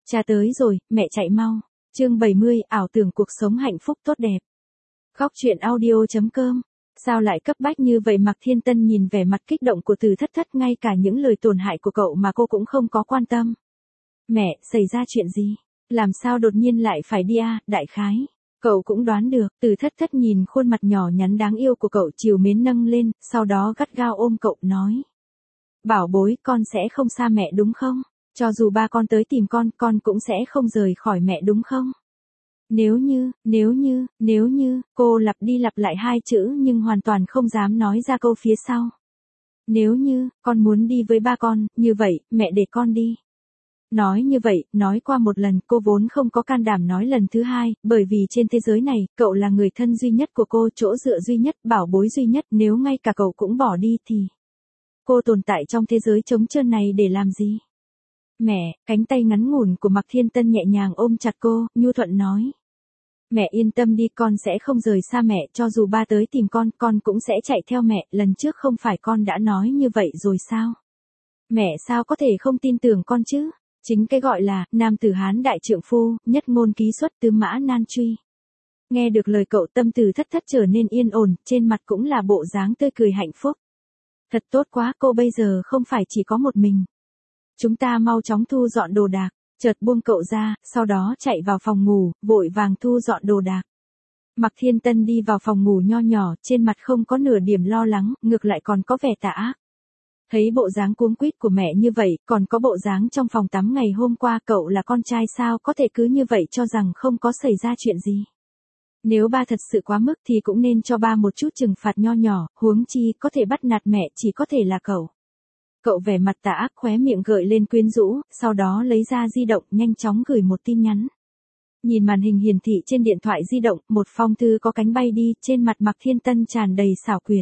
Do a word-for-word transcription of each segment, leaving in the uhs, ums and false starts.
Cha tới rồi, mẹ chạy mau. Chương bảy mươi, ảo tưởng cuộc sống hạnh phúc tốt đẹp. Góc truyện audio chấm com. Sao lại cấp bách như vậy? Mạc Thiên Tân nhìn vẻ mặt kích động của Từ Thất Thất, ngay cả những lời tổn hại của cậu mà cô cũng không có quan tâm. Mẹ, xảy ra chuyện gì? Làm sao đột nhiên lại phải đi à? Đại khái. Cậu cũng đoán được. Từ Thất Thất nhìn khuôn mặt nhỏ nhắn đáng yêu của cậu, trìu mến nâng lên, sau đó gắt gao ôm cậu nói. Bảo bối, con sẽ không xa mẹ đúng không? Cho dù ba con tới tìm con, con cũng sẽ không rời khỏi mẹ đúng không? Nếu như, nếu như, nếu như, cô lặp đi lặp lại hai chữ nhưng hoàn toàn không dám nói ra câu phía sau. Nếu như, con muốn đi với ba con, như vậy, mẹ để con đi. Nói như vậy, nói qua một lần, cô vốn không có can đảm nói lần thứ hai, bởi vì trên thế giới này, cậu là người thân duy nhất của cô, chỗ dựa duy nhất, bảo bối duy nhất, nếu ngay cả cậu cũng bỏ đi thì... Cô tồn tại trong thế giới trống trơn này để làm gì? Mẹ, cánh tay ngắn ngủn của Mạc Thiên Tân nhẹ nhàng ôm chặt cô, nhu thuận nói. Mẹ yên tâm đi, con sẽ không rời xa mẹ, cho dù ba tới tìm con, con cũng sẽ chạy theo mẹ, lần trước không phải con đã nói như vậy rồi sao? Mẹ sao có thể không tin tưởng con chứ? Chính cái gọi là, nam tử Hán đại trượng phu, nhất ngôn ký xuất tứ mã nan truy. Nghe được lời cậu, tâm Từ Thất Thất trở nên yên ổn, trên mặt cũng là bộ dáng tươi cười hạnh phúc. Thật tốt quá, cô bây giờ không phải chỉ có một mình. Chúng ta mau chóng thu dọn đồ đạc, chợt buông cậu ra, sau đó chạy vào phòng ngủ, vội vàng thu dọn đồ đạc. Mạc Thiên Tân đi vào phòng ngủ nho nhỏ, trên mặt không có nửa điểm lo lắng, ngược lại còn có vẻ tà ác. Thấy bộ dáng cuống quýt của mẹ như vậy, còn có bộ dáng trong phòng tắm ngày hôm qua, cậu là con trai sao có thể cứ như vậy cho rằng không có xảy ra chuyện gì. Nếu ba thật sự quá mức thì cũng nên cho ba một chút trừng phạt nho nhỏ, huống chi có thể bắt nạt mẹ chỉ có thể là cậu. Cậu vẻ mặt tà ác, khóe miệng gợi lên quyến rũ, sau đó lấy ra di động, nhanh chóng gửi một tin nhắn. Nhìn màn hình hiển thị trên điện thoại di động, một phong thư có cánh bay đi, trên mặt Mạc Thiên Tân tràn đầy xảo quyệt.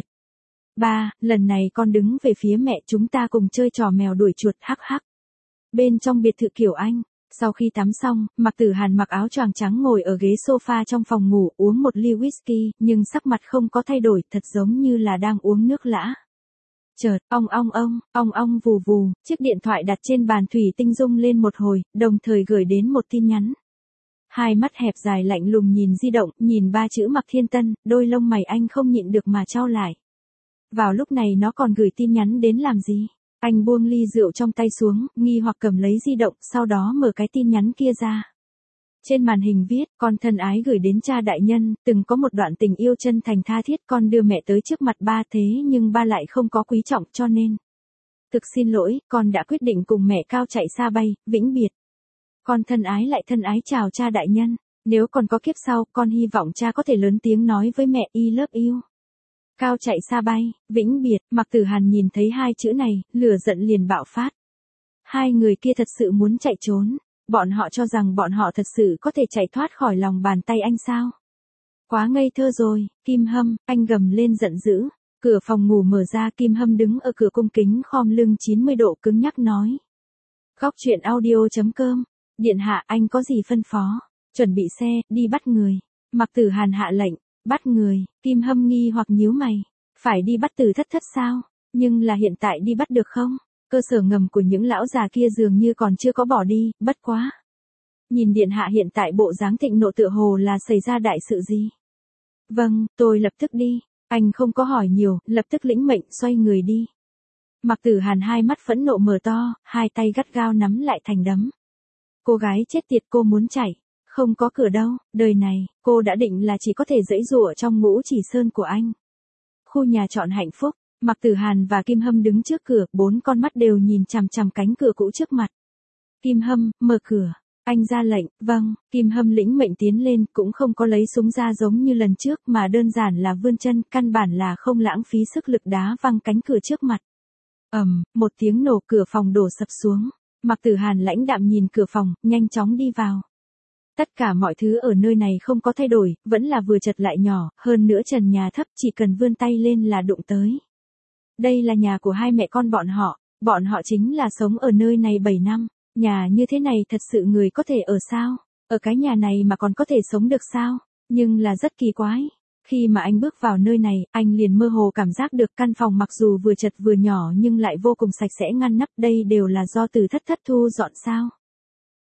Ba, lần này con đứng về phía mẹ, chúng ta cùng chơi trò mèo đuổi chuột, hắc hắc. Bên trong biệt thự kiểu Anh, sau khi tắm xong, Mạc Tử Hàn mặc áo choàng trắng ngồi ở ghế sofa trong phòng ngủ, uống một ly whisky, nhưng sắc mặt không có thay đổi, thật giống như là đang uống nước lã. Chợt, ong ong ong, ong ong vù vù, chiếc điện thoại đặt trên bàn thủy tinh rung lên một hồi, đồng thời gửi đến một tin nhắn. Hai mắt hẹp dài lạnh lùng nhìn di động, nhìn ba chữ Mạc Thiên Tân, đôi lông mày anh không nhịn được mà chau lại. Vào lúc này nó còn gửi tin nhắn đến làm gì? Anh buông ly rượu trong tay xuống, nghi hoặc cầm lấy di động, sau đó mở cái tin nhắn kia ra. Trên màn hình viết, con thân ái gửi đến cha đại nhân, từng có một đoạn tình yêu chân thành tha thiết, con đưa mẹ tới trước mặt ba, thế nhưng ba lại không có quý trọng cho nên. Thực xin lỗi, con đã quyết định cùng mẹ cao chạy xa bay, vĩnh biệt. Con thân ái lại thân ái chào cha đại nhân, nếu còn có kiếp sau, con hy vọng cha có thể lớn tiếng nói với mẹ I love you. Cao chạy xa bay, vĩnh biệt, Mạc Tử Hàn nhìn thấy hai chữ này, lửa giận liền bạo phát. Hai người kia thật sự muốn chạy trốn. Bọn họ cho rằng bọn họ thật sự có thể chạy thoát khỏi lòng bàn tay anh sao? Quá ngây thơ rồi, Kim Hâm, anh gầm lên giận dữ. Cửa phòng ngủ mở ra, Kim Hâm đứng ở cửa cung kính khom lưng chín mươi độ cứng nhắc nói. Góc truyện audio chấm com, điện hạ, anh có gì phân phó? Chuẩn bị xe, đi bắt người. Mạc Tử Hàn hạ lệnh, bắt người. Kim Hâm nghi hoặc nhíu mày. Phải đi bắt Từ Thất Thất sao? Nhưng là hiện tại đi bắt được không? Cơ sở ngầm của những lão già kia dường như còn chưa có bỏ đi, bất quá. Nhìn điện hạ hiện tại bộ dáng thịnh nộ tựa hồ là xảy ra đại sự gì? Vâng, tôi lập tức đi. Anh không có hỏi nhiều, lập tức lĩnh mệnh xoay người đi. Mạc Tử Hàn hai mắt phẫn nộ mở to, hai tay gắt gao nắm lại thành đấm. Cô gái chết tiệt, cô muốn chạy. Không có cửa đâu, đời này, cô đã định là chỉ có thể giãy giụa trong ngũ chỉ sơn của anh. Khu nhà trọ hạnh phúc. Mạc Tử Hàn và Kim Hâm đứng trước cửa, bốn con mắt đều nhìn chằm chằm cánh cửa cũ trước mặt. Kim Hâm, mở cửa. Anh ra lệnh, vâng, Kim Hâm lĩnh mệnh tiến lên, cũng không có lấy súng ra giống như lần trước mà đơn giản là vươn chân, căn bản là không lãng phí sức lực đá văng cánh cửa trước mặt. Ầm, um, một tiếng nổ, cửa phòng đổ sập xuống. Mạc Tử Hàn lãnh đạm nhìn cửa phòng, nhanh chóng đi vào. Tất cả mọi thứ ở nơi này không có thay đổi, vẫn là vừa chật lại nhỏ, hơn nữa trần nhà thấp, chỉ cần vươn tay lên là đụng tới. Đây là nhà của hai mẹ con bọn họ, bọn họ chính là sống ở nơi này bảy năm, nhà như thế này thật sự người có thể ở sao? Ở cái nhà này mà còn có thể sống được sao? Nhưng là rất kỳ quái. Khi mà anh bước vào nơi này, anh liền mơ hồ cảm giác được căn phòng mặc dù vừa chật vừa nhỏ nhưng lại vô cùng sạch sẽ ngăn nắp, đây đều là do Từ Thất Thất thu dọn sao?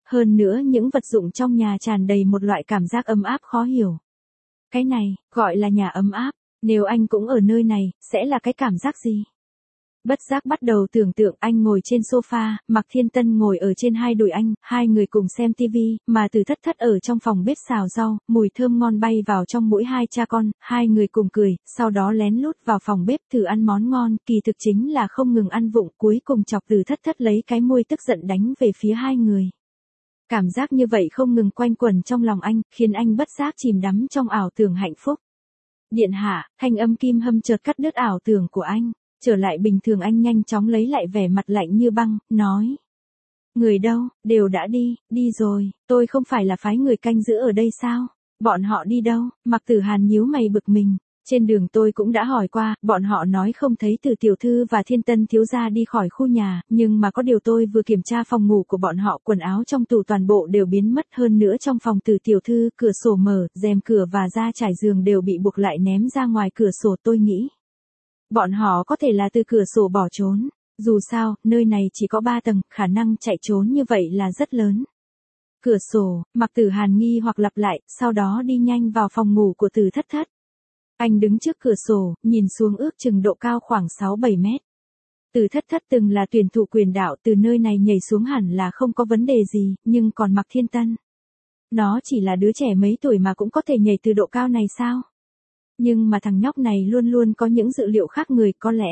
Hơn nữa những vật dụng trong nhà tràn đầy một loại cảm giác ấm áp khó hiểu. Cái này, gọi là nhà ấm áp, nếu anh cũng ở nơi này, sẽ là cái cảm giác gì? Bất giác bắt đầu tưởng tượng anh ngồi trên sofa, Mạc Thiên Tân ngồi ở trên hai đùi anh, hai người cùng xem tivi, mà Từ Thất Thất ở trong phòng bếp xào rau, mùi thơm ngon bay vào trong mũi hai cha con, hai người cùng cười, sau đó lén lút vào phòng bếp thử ăn món ngon, kỳ thực chính là không ngừng ăn vụng, cuối cùng chọc Từ Thất Thất lấy cái môi tức giận đánh về phía hai người. Cảm giác như vậy không ngừng quanh quẩn trong lòng anh, khiến anh bất giác chìm đắm trong ảo tưởng hạnh phúc. Điện hạ, thanh âm kim hâm chợt cắt đứt ảo tưởng của anh. Trở lại bình thường anh nhanh chóng lấy lại vẻ mặt lạnh như băng, nói. Người đâu, đều đã đi, đi rồi, tôi không phải là phái người canh giữ ở đây sao? Bọn họ đi đâu? Mạc Tử Hàn nhíu mày bực mình. Trên đường tôi cũng đã hỏi qua, bọn họ nói không thấy Từ tiểu thư và Thiên Tân thiếu gia đi khỏi khu nhà, nhưng mà có điều tôi vừa kiểm tra phòng ngủ của bọn họ, quần áo trong tủ toàn bộ đều biến mất, hơn nữa trong phòng Từ tiểu thư, cửa sổ mở, rèm cửa và da trải giường đều bị buộc lại ném ra ngoài cửa sổ, tôi nghĩ. Bọn họ có thể là từ cửa sổ bỏ trốn. Dù sao, nơi này chỉ có ba tầng, khả năng chạy trốn như vậy là rất lớn. Cửa sổ, Mạc Tử Hàn nghi hoặc lặp lại, sau đó đi nhanh vào phòng ngủ của Từ Thất Thất. Anh đứng trước cửa sổ, nhìn xuống ước chừng độ cao khoảng sáu bảy mét. Từ Thất Thất từng là tuyển thủ quyền đạo, từ nơi này nhảy xuống hẳn là không có vấn đề gì, nhưng còn Mạc Thiên Tân. Nó chỉ là đứa trẻ mấy tuổi mà cũng có thể nhảy từ độ cao này sao? Nhưng mà thằng nhóc này luôn luôn có những dự liệu khác người, có lẽ.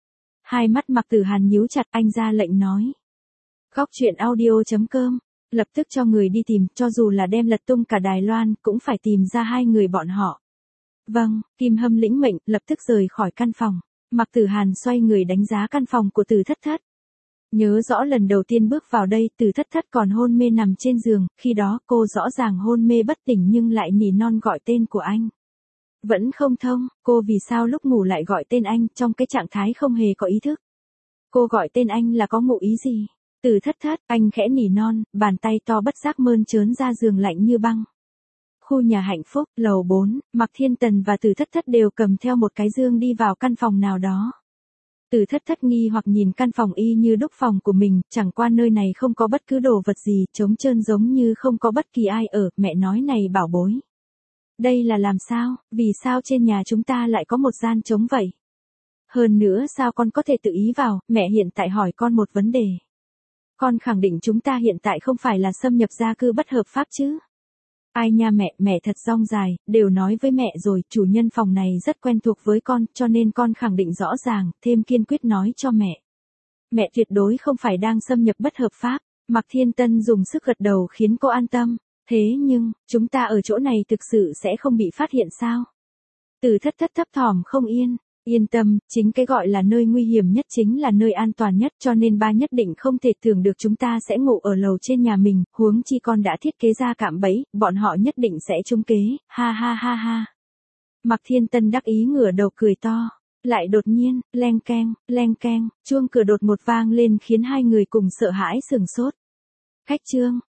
Hai mắt Mạc Tử Hàn nhíu chặt, anh ra lệnh nói. Góc truyện audio chấm com, lập tức cho người đi tìm, cho dù là đem lật tung cả Đài Loan, cũng phải tìm ra hai người bọn họ. Vâng, Kim Hâm lĩnh mệnh, lập tức rời khỏi căn phòng. Mạc Tử Hàn xoay người đánh giá căn phòng của Từ Thất Thất. Nhớ rõ lần đầu tiên bước vào đây, Từ Thất Thất còn hôn mê nằm trên giường, khi đó cô rõ ràng hôn mê bất tỉnh nhưng lại nỉ non gọi tên của anh. Vẫn không thông, cô vì sao lúc ngủ lại gọi tên anh trong cái trạng thái không hề có ý thức. Cô gọi tên anh là có ngụ ý gì? Từ Thất Thất, anh khẽ nỉ non, bàn tay to bất giác mơn trớn ra giường lạnh như băng. Khu nhà hạnh phúc, lầu bốn, Mạc Thiên Tần và Từ Thất Thất đều cầm theo một cái dương đi vào căn phòng nào đó. Từ Thất Thất nghi hoặc nhìn căn phòng y như đúc phòng của mình, chẳng qua nơi này không có bất cứ đồ vật gì, trống trơn giống như không có bất kỳ ai ở, mẹ nói này bảo bối. Đây là làm sao, vì sao trên nhà chúng ta lại có một gian trống vậy? Hơn nữa sao con có thể tự ý vào, mẹ hiện tại hỏi con một vấn đề. Con khẳng định chúng ta hiện tại không phải là xâm nhập gia cư bất hợp pháp chứ? Ai nha mẹ, mẹ thật rong dài, đều nói với mẹ rồi, chủ nhân phòng này rất quen thuộc với con, cho nên con khẳng định rõ ràng, thêm kiên quyết nói cho mẹ. Mẹ tuyệt đối không phải đang xâm nhập bất hợp pháp. Mạc Thiên Tân dùng sức gật đầu khiến cô an tâm. Thế nhưng, chúng ta ở chỗ này thực sự sẽ không bị phát hiện sao? Từ Thất Thất thấp thỏm không yên. Yên tâm, chính cái gọi là nơi nguy hiểm nhất chính là nơi an toàn nhất, cho nên ba nhất định không thể tưởng được chúng ta sẽ ngủ ở lầu trên nhà mình, huống chi con đã thiết kế ra cạm bẫy, bọn họ nhất định sẽ trúng kế, ha ha ha ha. Mạc Thiên Tân đắc ý ngửa đầu cười to, lại đột nhiên, leng keng, leng keng, chuông cửa đột một vang lên khiến hai người cùng sợ hãi sửng sốt. Khách trương,